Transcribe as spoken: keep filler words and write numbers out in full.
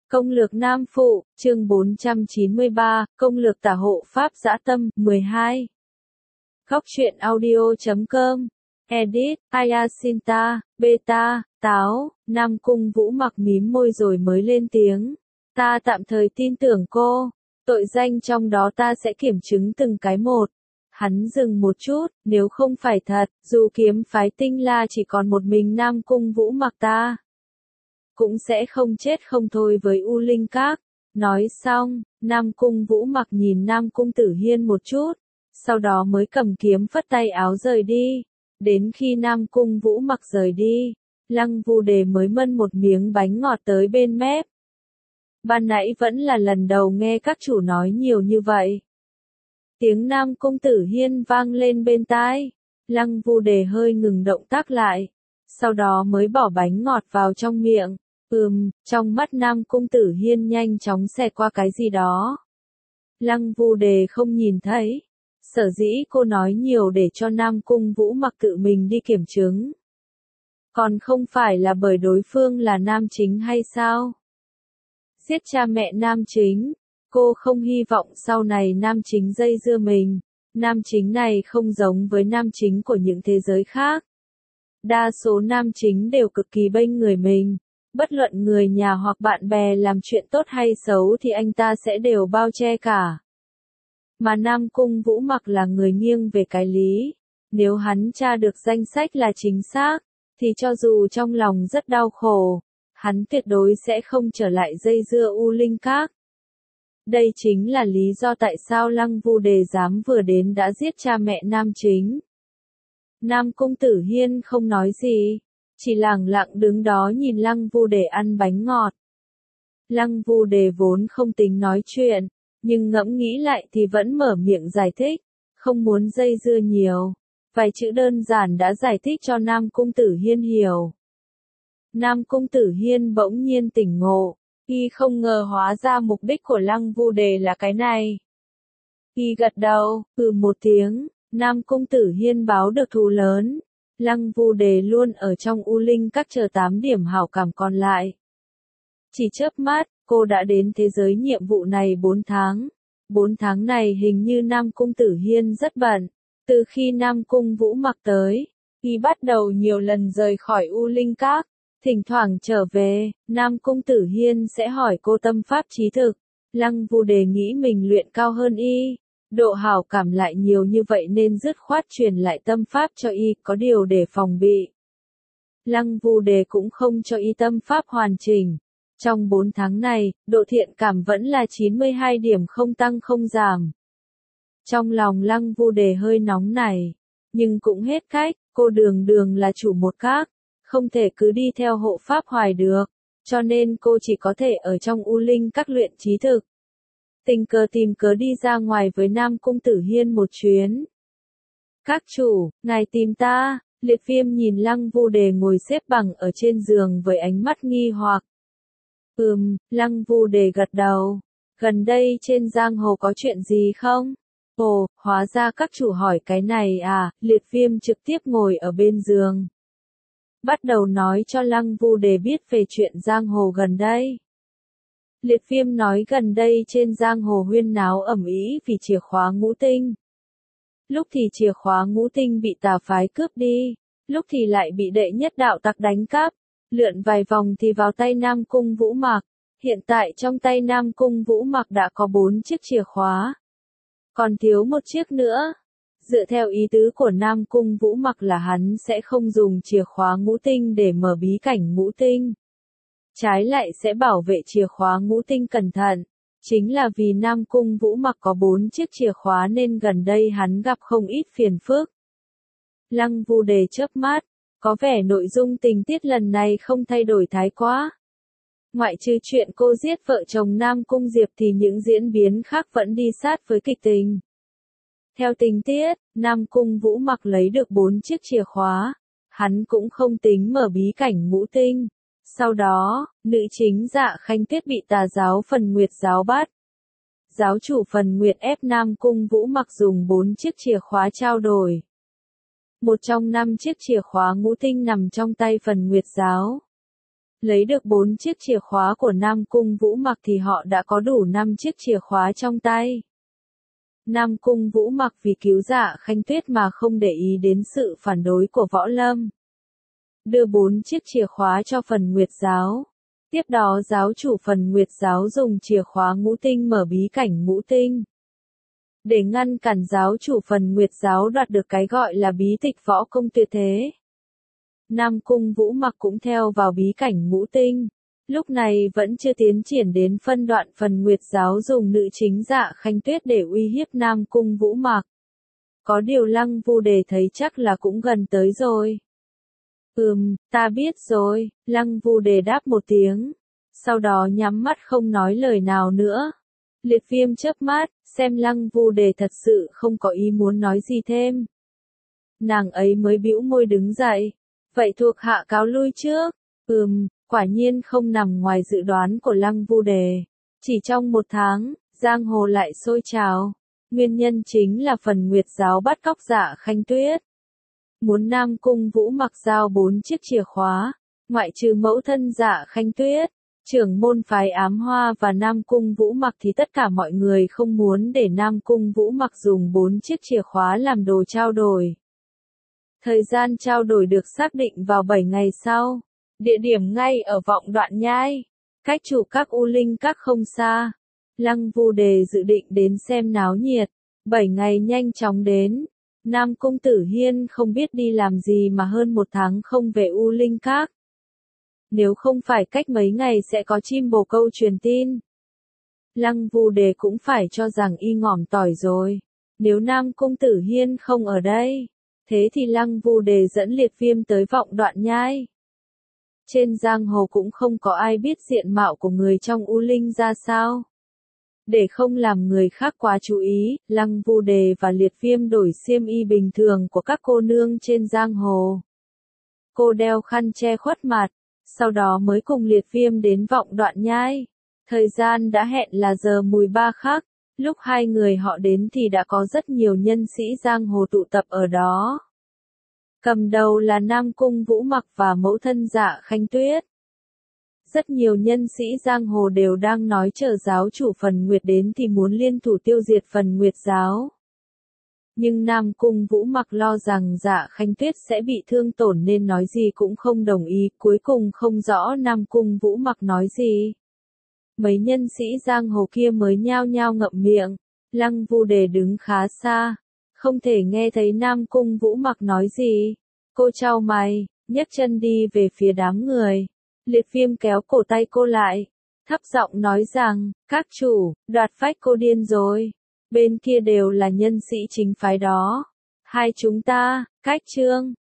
Công lược Nam Phụ, chương bốn trăm chín mươi ba, Công lược tả hộ Pháp dã tâm, mười hai. Góc truyện audio chấm com, edit, Ayasinta, beta, táo, Nam Cung Vũ mặc mím môi rồi mới lên tiếng. Ta tạm thời tin tưởng cô, tội danh trong đó ta sẽ kiểm chứng từng cái một. Hắn dừng một chút, nếu không phải thật, dù kiếm phái Tinh La chỉ còn một mình Nam Cung Vũ mặc ta cũng sẽ không chết không thôi với U Linh Các. Nói xong, Nam Cung Vũ mặc nhìn Nam Cung Tử Hiên một chút, sau đó mới cầm kiếm phất tay áo rời đi. Đến khi Nam Cung Vũ mặc rời đi, Lăng Vu Đề mới mân một miếng bánh ngọt tới bên mép. Ban nãy vẫn là lần đầu nghe các chủ nói nhiều như vậy. Tiếng Nam Cung Tử Hiên vang lên bên tai, Lăng Vu Đề hơi ngừng động tác lại, sau đó mới bỏ bánh ngọt vào trong miệng. Ừm, trong mắt Nam Cung Tử Hiên nhanh chóng xẹt qua cái gì đó. Lăng Vu Đề không nhìn thấy. Sở dĩ cô nói nhiều để cho Nam Cung Vũ mặc tự mình đi kiểm chứng. Còn không phải là bởi đối phương là nam chính hay sao? Giết cha mẹ nam chính. Cô không hy vọng sau này nam chính dây dưa mình. Nam chính này không giống với nam chính của những thế giới khác. Đa số nam chính đều cực kỳ bênh người mình. Bất luận người nhà hoặc bạn bè làm chuyện tốt hay xấu thì anh ta sẽ đều bao che cả. Mà Nam Cung Vũ mặc là người nghiêng về cái lý. Nếu hắn tra được danh sách là chính xác, thì cho dù trong lòng rất đau khổ, hắn tuyệt đối sẽ không trở lại dây dưa U Linh Các. Đây chính là lý do tại sao Lăng Vu Đề dám vừa đến đã giết cha mẹ nam chính. Nam Cung Tử Hiên không nói gì, chỉ lẳng lặng đứng đó nhìn Lăng Vu Đề ăn bánh ngọt. Lăng Vu Đề vốn không tính nói chuyện, nhưng ngẫm nghĩ lại thì vẫn mở miệng giải thích, không muốn dây dưa nhiều. Vài chữ đơn giản đã giải thích cho Nam Cung Tử Hiên hiểu. Nam Cung Tử Hiên bỗng nhiên tỉnh ngộ, y không ngờ hóa ra mục đích của Lăng Vu Đề là cái này. Y gật đầu, ừ một tiếng, Nam Cung Tử Hiên báo được thù lớn. Lăng Vu Đề luôn ở trong U Linh Các chờ tám điểm hảo cảm còn lại. Chỉ chớp mắt, cô đã đến thế giới nhiệm vụ này bốn tháng. bốn tháng này hình như Nam Cung Tử Hiên rất bận. Từ khi Nam Cung Vũ mặc tới, y bắt đầu nhiều lần rời khỏi U Linh Các. Thỉnh thoảng trở về, Nam Cung Tử Hiên sẽ hỏi cô tâm pháp trí thực. Lăng Vu Đề nghĩ mình luyện cao hơn y. Độ hảo cảm lại nhiều như vậy nên dứt khoát truyền lại tâm pháp cho y, có điều để phòng bị. Lăng Vu Đề cũng không cho y tâm pháp hoàn chỉnh. Trong bốn tháng này, độ thiện cảm vẫn là chín mươi hai điểm không tăng không giảm. Trong lòng Lăng Vu Đề hơi nóng này, nhưng cũng hết cách, cô đường đường là chủ một các, không thể cứ đi theo hộ pháp hoài được, cho nên cô chỉ có thể ở trong U Linh Các luyện trí thực. Tình cờ tìm cớ đi ra ngoài với Nam Cung Tử Hiên một chuyến. Các chủ, ngài tìm ta. Liệt Viêm nhìn Lăng Vu Đề ngồi xếp bằng ở trên giường với ánh mắt nghi hoặc. Ừm, Lăng Vu Đề gật đầu. Gần đây trên giang hồ có chuyện gì không? Ồ, hóa ra các chủ hỏi cái này à. Liệt Viêm trực tiếp ngồi ở bên giường, bắt đầu nói cho Lăng Vu Đề biết về chuyện giang hồ gần đây. Liệt Viêm nói gần đây trên giang hồ huyên náo ầm ĩ vì chìa khóa ngũ tinh. Lúc thì chìa khóa ngũ tinh bị tà phái cướp đi, lúc thì lại bị đệ nhất đạo tặc đánh cắp, lượn vài vòng thì vào tay Nam Cung Vũ mặc. Hiện tại trong tay Nam Cung Vũ mặc đã có bốn chiếc chìa khóa, còn thiếu một chiếc nữa. Dựa theo ý tứ của Nam Cung Vũ mặc là hắn sẽ không dùng chìa khóa ngũ tinh để mở bí cảnh ngũ tinh. Trái lại sẽ bảo vệ chìa khóa ngũ tinh cẩn thận. Chính là vì Nam Cung Vũ mặc có bốn chiếc chìa khóa nên gần đây hắn gặp không ít phiền phức. Lăng Vu Đề chớp mắt, có vẻ nội dung tình tiết lần này không thay đổi thái quá. Ngoại trừ chuyện cô giết vợ chồng Nam Cung Diệp thì những diễn biến khác vẫn đi sát với kịch tình. Theo tình tiết, Nam Cung Vũ mặc lấy được bốn chiếc chìa khóa. Hắn cũng không tính mở bí cảnh ngũ tinh. Sau đó, nữ chính Dạ Khanh Tuyết bị tà giáo Phần Nguyệt giáo bắt. Giáo chủ Phần Nguyệt ép Nam Cung Vũ mặc dùng bốn chiếc chìa khóa trao đổi. Một trong năm chiếc chìa khóa ngũ tinh nằm trong tay Phần Nguyệt giáo. Lấy được bốn chiếc chìa khóa của Nam Cung Vũ Mặc thì họ đã có đủ năm chiếc chìa khóa trong tay. Nam Cung Vũ Mặc vì cứu Dạ Khanh Tuyết mà không để ý đến sự phản đối của Võ Lâm. Đưa bốn chiếc chìa khóa cho Phần Nguyệt Giáo. Tiếp đó giáo chủ Phần Nguyệt Giáo dùng chìa khóa ngũ tinh mở bí cảnh ngũ tinh. Để ngăn cản giáo chủ Phần Nguyệt Giáo đoạt được cái gọi là bí tịch võ công tuyệt thế. Nam Cung Vũ Mặc cũng theo vào bí cảnh ngũ tinh. Lúc này vẫn chưa tiến triển đến phân đoạn Phần Nguyệt Giáo dùng nữ chính Dạ Khanh Tuyết để uy hiếp Nam Cung Vũ Mặc. Có điều Lăng Vu Đề thấy chắc là cũng gần tới rồi. Ừm, ta biết rồi, Lăng Vu Đề đáp một tiếng. Sau đó nhắm mắt không nói lời nào nữa. Liệt Viêm chớp mắt, xem Lăng Vu Đề thật sự không có ý muốn nói gì thêm. Nàng ấy mới bĩu môi đứng dậy. Vậy thuộc hạ cáo lui trước. Ừm, quả nhiên không nằm ngoài dự đoán của Lăng Vu Đề. Chỉ trong một tháng, giang hồ lại sôi trào. Nguyên nhân chính là Phần Nguyệt Giáo bắt cóc Dạ Khanh Tuyết. Muốn Nam Cung Vũ Mặc giao bốn chiếc chìa khóa, ngoại trừ mẫu thân Dạ Khanh Tuyết, trưởng môn phái Ám Hoa và Nam Cung Vũ Mặc thì tất cả mọi người không muốn để Nam Cung Vũ Mặc dùng bốn chiếc chìa khóa làm đồ trao đổi. Thời gian trao đổi được xác định vào bảy ngày sau. Địa điểm ngay ở Vọng Đoạn Nhai, cách chủ các U Linh Các không xa. Lăng Vu Đề dự định đến xem náo nhiệt. Bảy ngày nhanh chóng đến. Nam Cung Tử Hiên không biết đi làm gì mà hơn một tháng không về U Linh Các. Nếu không phải cách mấy ngày sẽ có chim bồ câu truyền tin. Lăng Vu Đề cũng phải cho rằng y ngỏm tỏi rồi. Nếu Nam Cung Tử Hiên không ở đây, thế thì Lăng Vu Đề dẫn Liệt Viêm tới Vọng Đoạn Nhai. Trên giang hồ cũng không có ai biết diện mạo của người trong U Linh ra sao. Để không làm người khác quá chú ý, Lăng Vu Đề và Liệt Viêm đổi xiêm y bình thường của các cô nương trên giang hồ. Cô đeo khăn che khuất mặt, sau đó mới cùng Liệt Viêm đến Vọng Đoạn Nhai. Thời gian đã hẹn là giờ mùi ba khắc, lúc hai người họ đến thì đã có rất nhiều nhân sĩ giang hồ tụ tập ở đó. Cầm đầu là Nam Cung Vũ Mặc và mẫu thân Dạ Khanh Tuyết. Rất nhiều nhân sĩ giang hồ đều đang nói chờ giáo chủ Phần Nguyệt đến thì muốn liên thủ tiêu diệt Phần Nguyệt Giáo. Nhưng Nam Cung Vũ Mặc lo rằng Dạ Khanh Tuyết sẽ bị thương tổn nên nói gì cũng không đồng ý, cuối cùng không rõ Nam Cung Vũ Mặc nói gì. Mấy nhân sĩ giang hồ kia mới nhao nhao ngậm miệng. Lăng Vu Đề đứng khá xa, không thể nghe thấy Nam Cung Vũ Mặc nói gì. Cô chau mày, nhấc chân đi về phía đám người. Liệt Viêm kéo cổ tay cô lại, thấp giọng nói rằng, các chủ, đoạt phách cô điên rồi. Bên kia đều là nhân sĩ chính phái đó. Hai chúng ta, cách chương.